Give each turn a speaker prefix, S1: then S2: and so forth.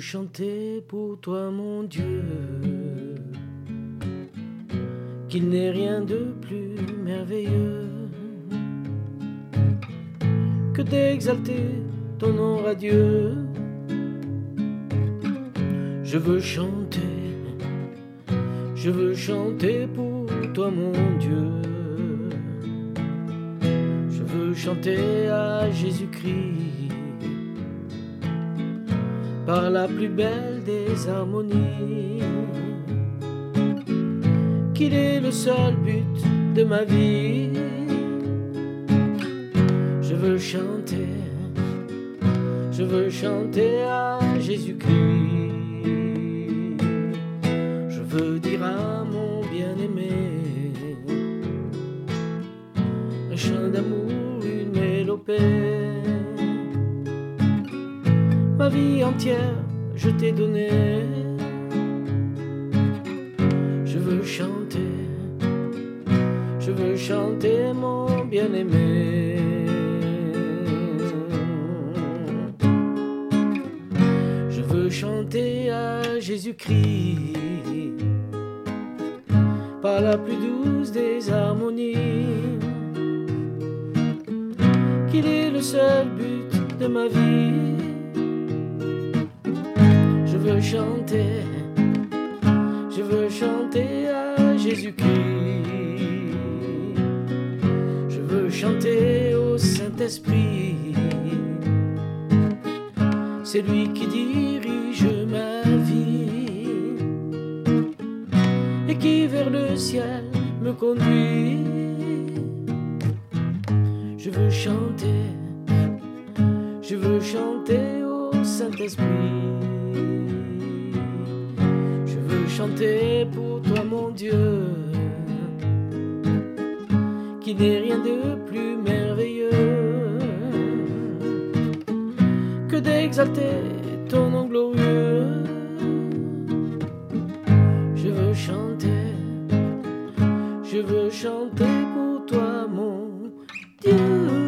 S1: chanter pour toi mon Dieu, qu'il n'est rien de plus merveilleux que d'exalter ton nom radieux. Je veux chanter pour toi mon Dieu. Je veux chanter à Jésus-Christ par la plus belle des harmonies, qu'il est le seul but de ma vie. Je veux chanter à Jésus-Christ. Je veux dire à mon bien-aimé un chant d'amour, une mélopée. Ma vie entière je t'ai donnée. Je veux chanter mon bien-aimé. Je veux chanter à Jésus-Christ par la plus douce des harmonies, qu'il est le seul but de ma vie. Je veux chanter à Jésus-Christ. Je veux chanter au Saint-Esprit. C'est lui qui dirige ma vie et qui vers le ciel me conduit. Je veux chanter au Saint-Esprit. Je veux chanter pour toi mon Dieu, qui n'est rien de plus merveilleux que d'exalter ton nom glorieux. Je veux chanter pour toi mon Dieu.